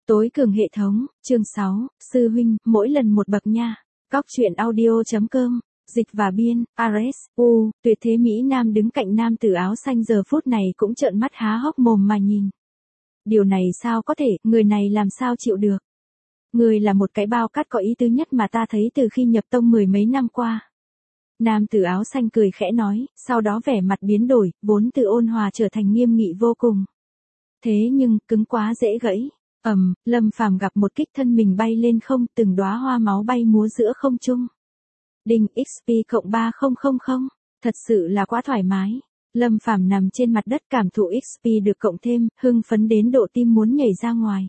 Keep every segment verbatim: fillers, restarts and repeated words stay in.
Tối cường hệ thống, chương sáu, sư huynh, mỗi lần một bậc nha. Cóc truyện audio.com, dịch và biên, Ares, U, tuyệt thế Mỹ Nam đứng cạnh nam tử áo xanh giờ phút này cũng trợn mắt há hốc mồm mà nhìn. Điều này sao có thể, người này làm sao chịu được. Người là một cái bao cát có ý tứ nhất mà ta thấy từ khi nhập tông mười mấy năm qua. Nam tử áo xanh cười khẽ nói, sau đó vẻ mặt biến đổi, vốn từ ôn hòa trở thành nghiêm nghị vô cùng. Thế nhưng, cứng quá dễ gãy. Ầm, um, Lâm Phàm gặp một kích thân mình bay lên không, từng đóa hoa máu bay múa giữa không trung. Đinh ích pê cộng ba nghìn, thật sự là quá thoải mái. Lâm Phàm nằm trên mặt đất cảm thụ ích pê được cộng thêm, hưng phấn đến độ tim muốn nhảy ra ngoài.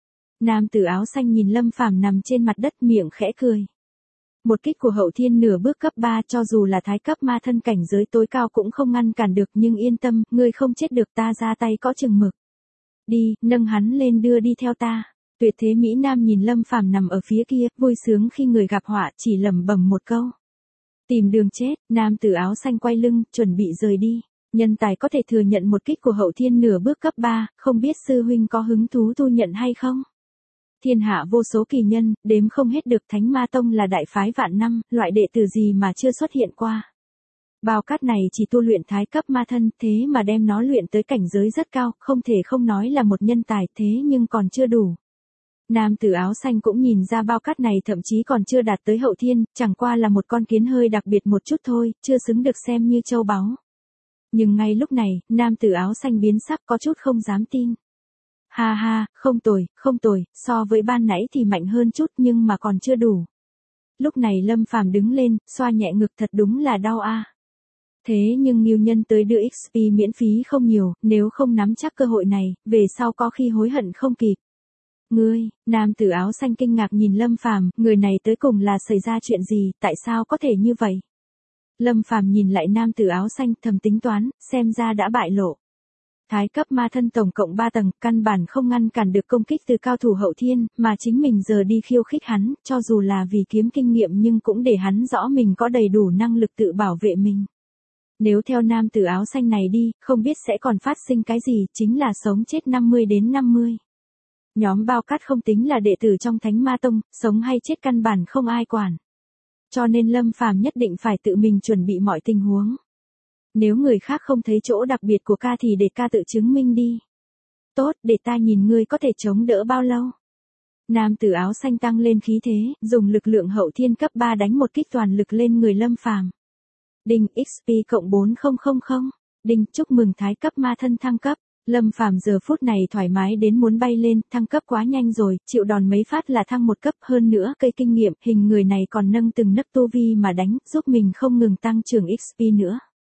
Nam tử áo xanh nhìn Lâm Phàm nằm trên mặt đất miệng khẽ cười. Một kích của hậu thiên nửa bước cấp ba cho dù là thái cấp ma thân cảnh giới tối cao cũng không ngăn cản được, nhưng yên tâm, ngươi không chết được, ta ra tay có chừng mực. Đi, nâng hắn lên đưa đi theo ta. Tuyệt thế Mỹ Nam nhìn Lâm Phàm nằm ở phía kia, vui sướng khi người gặp họa, chỉ lẩm bẩm một câu. Tìm đường chết, nam tử áo xanh quay lưng, chuẩn bị rời đi. Nhân tài có thể thừa nhận một kích của hậu thiên nửa bước cấp ba, không biết sư huynh có hứng thú thu nhận hay không? Thiên hạ vô số kỳ nhân, đếm không hết được, Thánh Ma Tông là đại phái vạn năm, loại đệ tử gì mà chưa xuất hiện qua. Bao cát này chỉ tu luyện thái cấp ma thân, thế mà đem nó luyện tới cảnh giới rất cao, không thể không nói là một nhân tài, thế nhưng còn chưa đủ. Nam tử áo xanh cũng nhìn ra bao cát này thậm chí còn chưa đạt tới hậu thiên, chẳng qua là một con kiến hơi đặc biệt một chút thôi, chưa xứng được xem như châu báu. Nhưng ngay lúc này, nam tử áo xanh biến sắc, có chút không dám tin. Ha ha, không tồi, không tồi, so với ban nãy thì mạnh hơn chút nhưng mà còn chưa đủ. Lúc này Lâm Phàm đứng lên, xoa nhẹ ngực, thật đúng là đau a. À. Thế nhưng Ngưu Nhân tới đưa ích pê miễn phí không nhiều, nếu không nắm chắc cơ hội này, về sau có khi hối hận không kịp. Ngươi, nam tử áo xanh kinh ngạc nhìn Lâm Phàm, người này tới cùng là xảy ra chuyện gì, tại sao có thể như vậy? Lâm Phàm nhìn lại nam tử áo xanh, thầm tính toán, xem ra đã bại lộ. Thái cấp ma thân tổng cộng ba tầng, căn bản không ngăn cản được công kích từ cao thủ hậu thiên, mà chính mình giờ đi khiêu khích hắn, cho dù là vì kiếm kinh nghiệm nhưng cũng để hắn rõ mình có đầy đủ năng lực tự bảo vệ mình. Nếu theo nam tử áo xanh này đi, không biết sẽ còn phát sinh cái gì, chính là sống chết năm mươi đến năm mươi. Nhóm bao cát không tính là đệ tử trong Thánh Ma Tông, sống hay chết căn bản không ai quản. Cho nên Lâm Phàm nhất định phải tự mình chuẩn bị mọi tình huống. Nếu người khác không thấy chỗ đặc biệt của ca thì để ca tự chứng minh đi. Tốt, để ta nhìn ngươi có thể chống đỡ bao lâu. Nam tử áo xanh tăng lên khí thế, dùng lực lượng hậu thiên cấp ba đánh một kích toàn lực lên người Lâm Phàm. Đinh ích pê cộng bốn nghìn, đinh chúc mừng thái cấp ma thân thăng cấp. Lâm Phàm giờ phút này thoải mái đến muốn bay lên, thăng cấp quá nhanh rồi, chịu đòn mấy phát là thăng một cấp, hơn nữa cây kinh nghiệm, hình người này còn nâng từng nấc tu vi mà đánh, giúp mình không ngừng tăng trưởng ích pê nữa.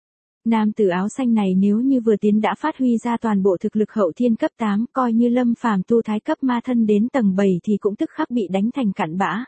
Nam tử áo xanh này nếu như vừa tiến đã phát huy ra toàn bộ thực lực hậu thiên cấp tám, coi như Lâm Phàm tu thái cấp ma thân đến tầng bảy thì cũng tức khắc bị đánh thành cặn bã.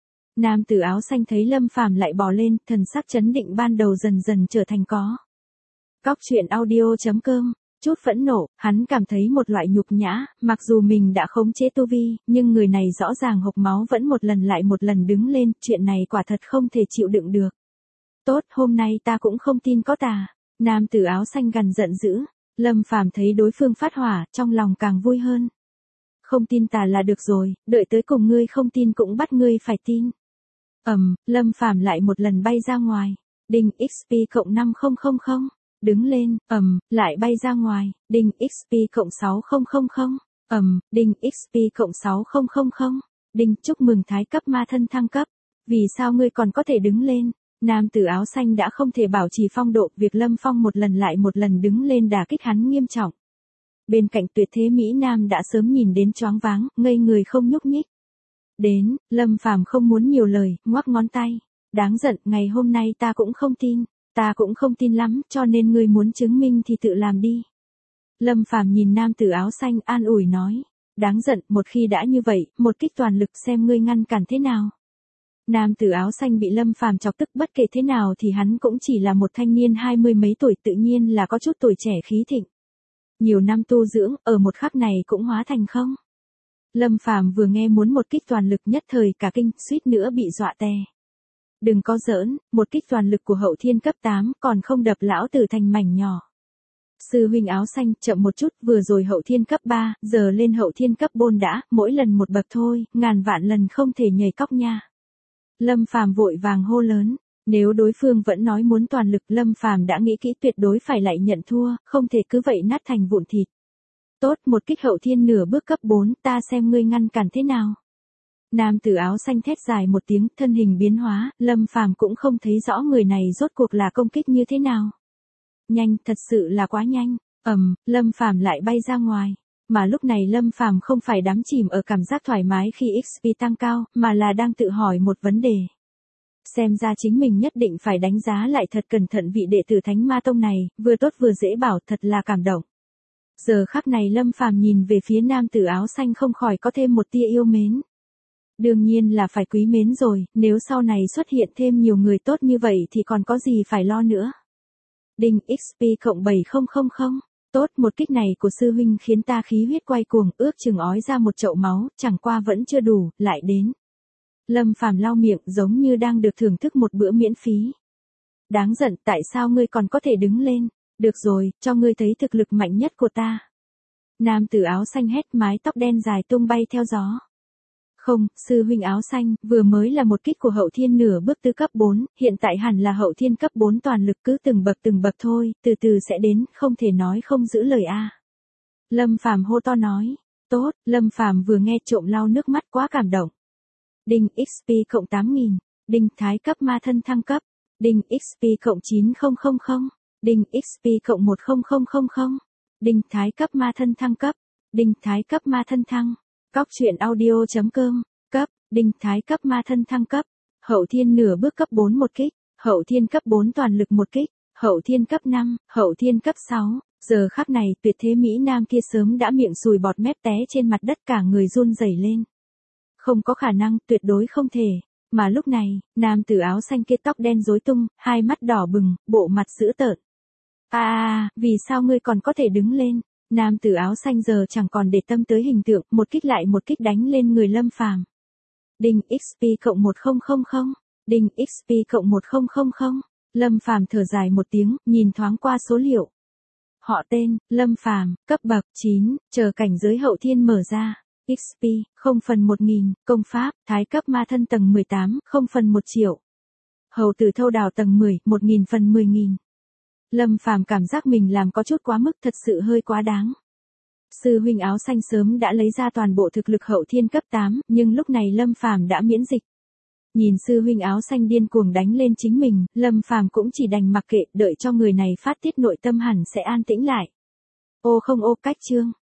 Nam tử áo xanh thấy Lâm Phàm lại bò lên, thần sắc chấn định ban đầu dần dần trở thành có. Cóc truyện audio.com, chút phẫn nộ, hắn cảm thấy một loại nhục nhã, mặc dù mình đã khống chế tu vi, nhưng người này rõ ràng hộc máu vẫn một lần lại một lần đứng lên, chuyện này quả thật không thể chịu đựng được. Tốt, hôm nay ta cũng không tin có tà. Nam tử áo xanh gằn giận dữ, Lâm Phàm thấy đối phương phát hỏa, trong lòng càng vui hơn. Không tin tà là được rồi, đợi tới cùng ngươi không tin cũng bắt ngươi phải tin. Ầm, um, Lâm Phàm lại một lần bay ra ngoài. Đinh ích pê cộng năm nghìn, đứng lên, ầm, um, lại bay ra ngoài. Đinh ích pê cộng sáu nghìn, ầm, um, đinh ích pê cộng sáu nghìn, đinh chúc mừng thái cấp ma thân thăng cấp. Vì sao ngươi còn có thể đứng lên? Nam tử áo xanh đã không thể bảo trì phong độ, việc Lâm Phong một lần lại một lần đứng lên đả kích hắn nghiêm trọng. Bên cạnh tuyệt thế Mỹ Nam đã sớm nhìn đến choáng váng, ngây người không nhúc nhích. Đến, Lâm Phàm không muốn nhiều lời, ngoắc ngón tay. Đáng giận, ngày hôm nay ta cũng không tin, ta cũng không tin lắm, cho nên ngươi muốn chứng minh thì tự làm đi. Lâm Phàm nhìn nam tử áo xanh an ủi nói. Đáng giận, một khi đã như vậy, một kích toàn lực xem ngươi ngăn cản thế nào. Nam tử áo xanh bị Lâm Phàm chọc tức, bất kể thế nào thì hắn cũng chỉ là một thanh niên hai mươi mấy tuổi, tự nhiên là có chút tuổi trẻ khí thịnh. Nhiều năm tu dưỡng, ở một khắc này cũng hóa thành không. Lâm Phàm vừa nghe muốn một kích toàn lực nhất thời cả kinh, suýt nữa bị dọa tè. Đừng có giỡn, một kích toàn lực của hậu thiên cấp tám còn không đập lão tử thành mảnh nhỏ. Sư huynh áo xanh, chậm một chút, vừa rồi hậu thiên cấp ba, giờ lên hậu thiên cấp bốn đã, mỗi lần một bậc thôi, ngàn vạn lần không thể nhảy cóc nha. Lâm Phàm vội vàng hô lớn, nếu đối phương vẫn nói muốn toàn lực, Lâm Phàm đã nghĩ kỹ tuyệt đối phải lại nhận thua, không thể cứ vậy nát thành vụn thịt. Tốt, một kích hậu thiên nửa bước cấp bốn, ta xem ngươi ngăn cản thế nào. Nam tử áo xanh thét dài một tiếng, thân hình biến hóa, Lâm Phàm cũng không thấy rõ người này rốt cuộc là công kích như thế nào. Nhanh, thật sự là quá nhanh. Ầm, Lâm Phàm lại bay ra ngoài. Mà lúc này Lâm Phàm không phải đắm chìm ở cảm giác thoải mái khi ích pê tăng cao, mà là đang tự hỏi một vấn đề. Xem ra chính mình nhất định phải đánh giá lại thật cẩn thận vị đệ tử Thánh Ma Tông này, vừa tốt vừa dễ bảo, thật là cảm động. Giờ khắc này Lâm Phàm nhìn về phía nam tử áo xanh không khỏi có thêm một tia yêu mến. Đương nhiên là phải quý mến rồi, nếu sau này xuất hiện thêm nhiều người tốt như vậy thì còn có gì phải lo nữa. Đinh ích pê cộng bảy nghìn. Tốt, một kích này của sư huynh khiến ta khí huyết quay cuồng, ước chừng ói ra một chậu máu, chẳng qua vẫn chưa đủ, lại đến. Lâm Phàm lau miệng giống như đang được thưởng thức một bữa miễn phí. Đáng giận, tại sao ngươi còn có thể đứng lên? Được rồi, cho ngươi thấy thực lực mạnh nhất của ta. Nam tử áo xanh hét, mái tóc đen dài tung bay theo gió. Không, sư huynh áo xanh, vừa mới là một kích của hậu thiên nửa bước tứ cấp bốn, hiện tại hẳn là hậu thiên cấp bốn toàn lực, cứ từng bậc từng bậc thôi, từ từ sẽ đến, không thể nói không giữ lời a. Lâm Phàm hô to nói. Tốt, Lâm Phàm vừa nghe trộm lau nước mắt, quá cảm động. Đinh ích pê cộng tám nghìn, đinh thái cấp ma thân thăng cấp, đinh ích pê cộng chín nghìn, đinh ích pê cộng một nghìn, đinh thái cấp ma thân thăng cấp, đinh thái cấp ma thân thăng. Cóc truyện audio chấm com, cấp, đinh thái cấp ma thân thăng cấp, hậu thiên nửa bước cấp bốn một kích, hậu thiên cấp bốn toàn lực một kích, hậu thiên cấp năm, hậu thiên cấp sáu, giờ khắc này tuyệt thế Mỹ Nam kia sớm đã miệng sùi bọt mép té trên mặt đất, cả người run rẩy lên. Không có khả năng, tuyệt đối không thể. Mà lúc này, nam tử áo xanh kia tóc đen rối tung, hai mắt đỏ bừng, bộ mặt dữ tợn. À, à, vì sao ngươi còn có thể đứng lên? Nam tử áo xanh giờ chẳng còn để tâm tới hình tượng, một kích lại một kích đánh lên người Lâm Phàm. Đinh ích pê cộng một nghìn, đinh ích pê cộng một nghìn. Lâm Phàm thở dài một tiếng, nhìn thoáng qua số liệu. Họ tên, Lâm Phàm, cấp bậc chín, chờ cảnh giới hậu thiên mở ra. ích pê, không phần một nghìn, công pháp, thái cấp ma thân tầng mười tám, không phần một triệu. Hầu tử thâu đào tầng mười, một nghìn phần mười nghìn. Lâm Phàm cảm giác mình làm có chút quá mức, thật sự hơi quá đáng. Sư huynh áo xanh sớm đã lấy ra toàn bộ thực lực hậu thiên cấp tám, nhưng lúc này Lâm Phàm đã miễn dịch. Nhìn sư huynh áo xanh điên cuồng đánh lên chính mình, Lâm Phàm cũng chỉ đành mặc kệ, đợi cho người này phát tiết nội tâm hẳn sẽ an tĩnh lại. Ô không ô, cách chương.